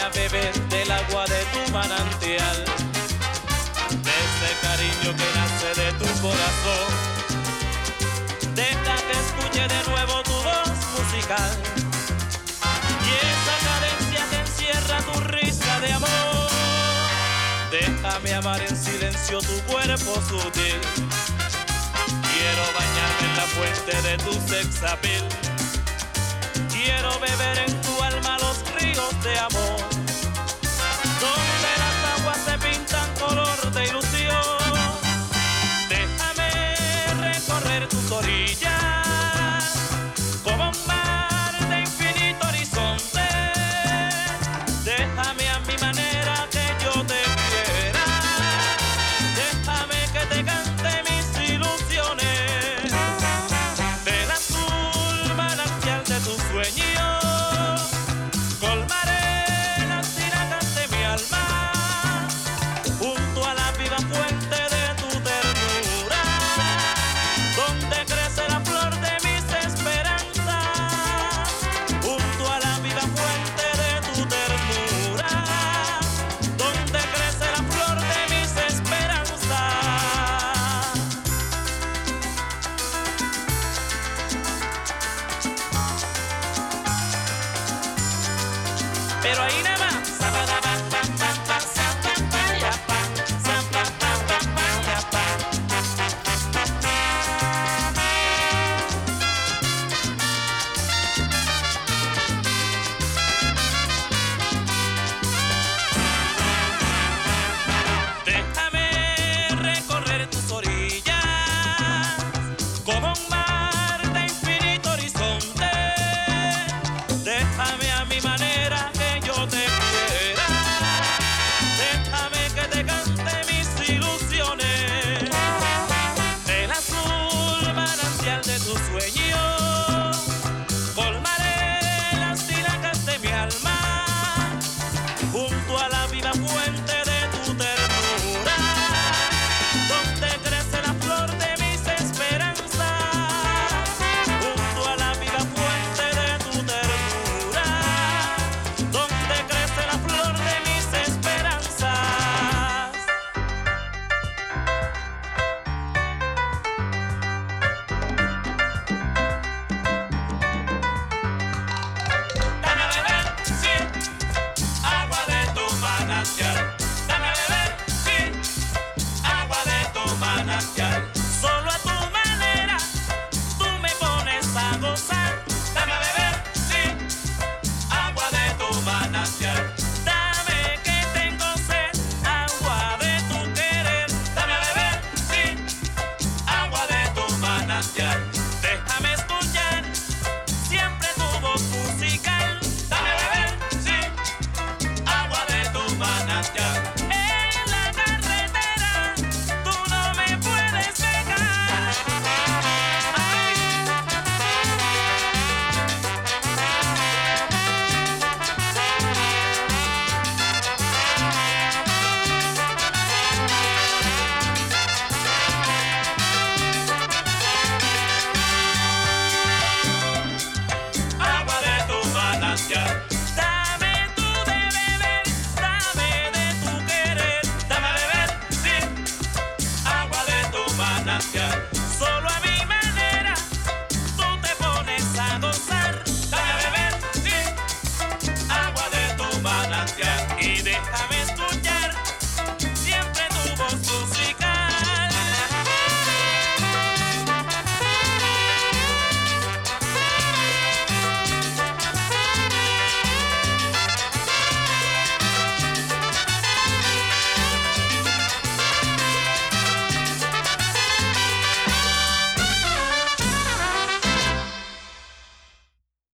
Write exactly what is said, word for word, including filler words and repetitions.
a beber del agua de tu manantial, de ese cariño que nace de tu corazón. Deja que escuche de nuevo tu voz musical y esa cadencia que encierra tu risa de amor. Déjame amar en silencio tu cuerpo sutil. Quiero bañarme en la fuente de tu sex appeal. Quiero beber en tu alma los ríos de amor.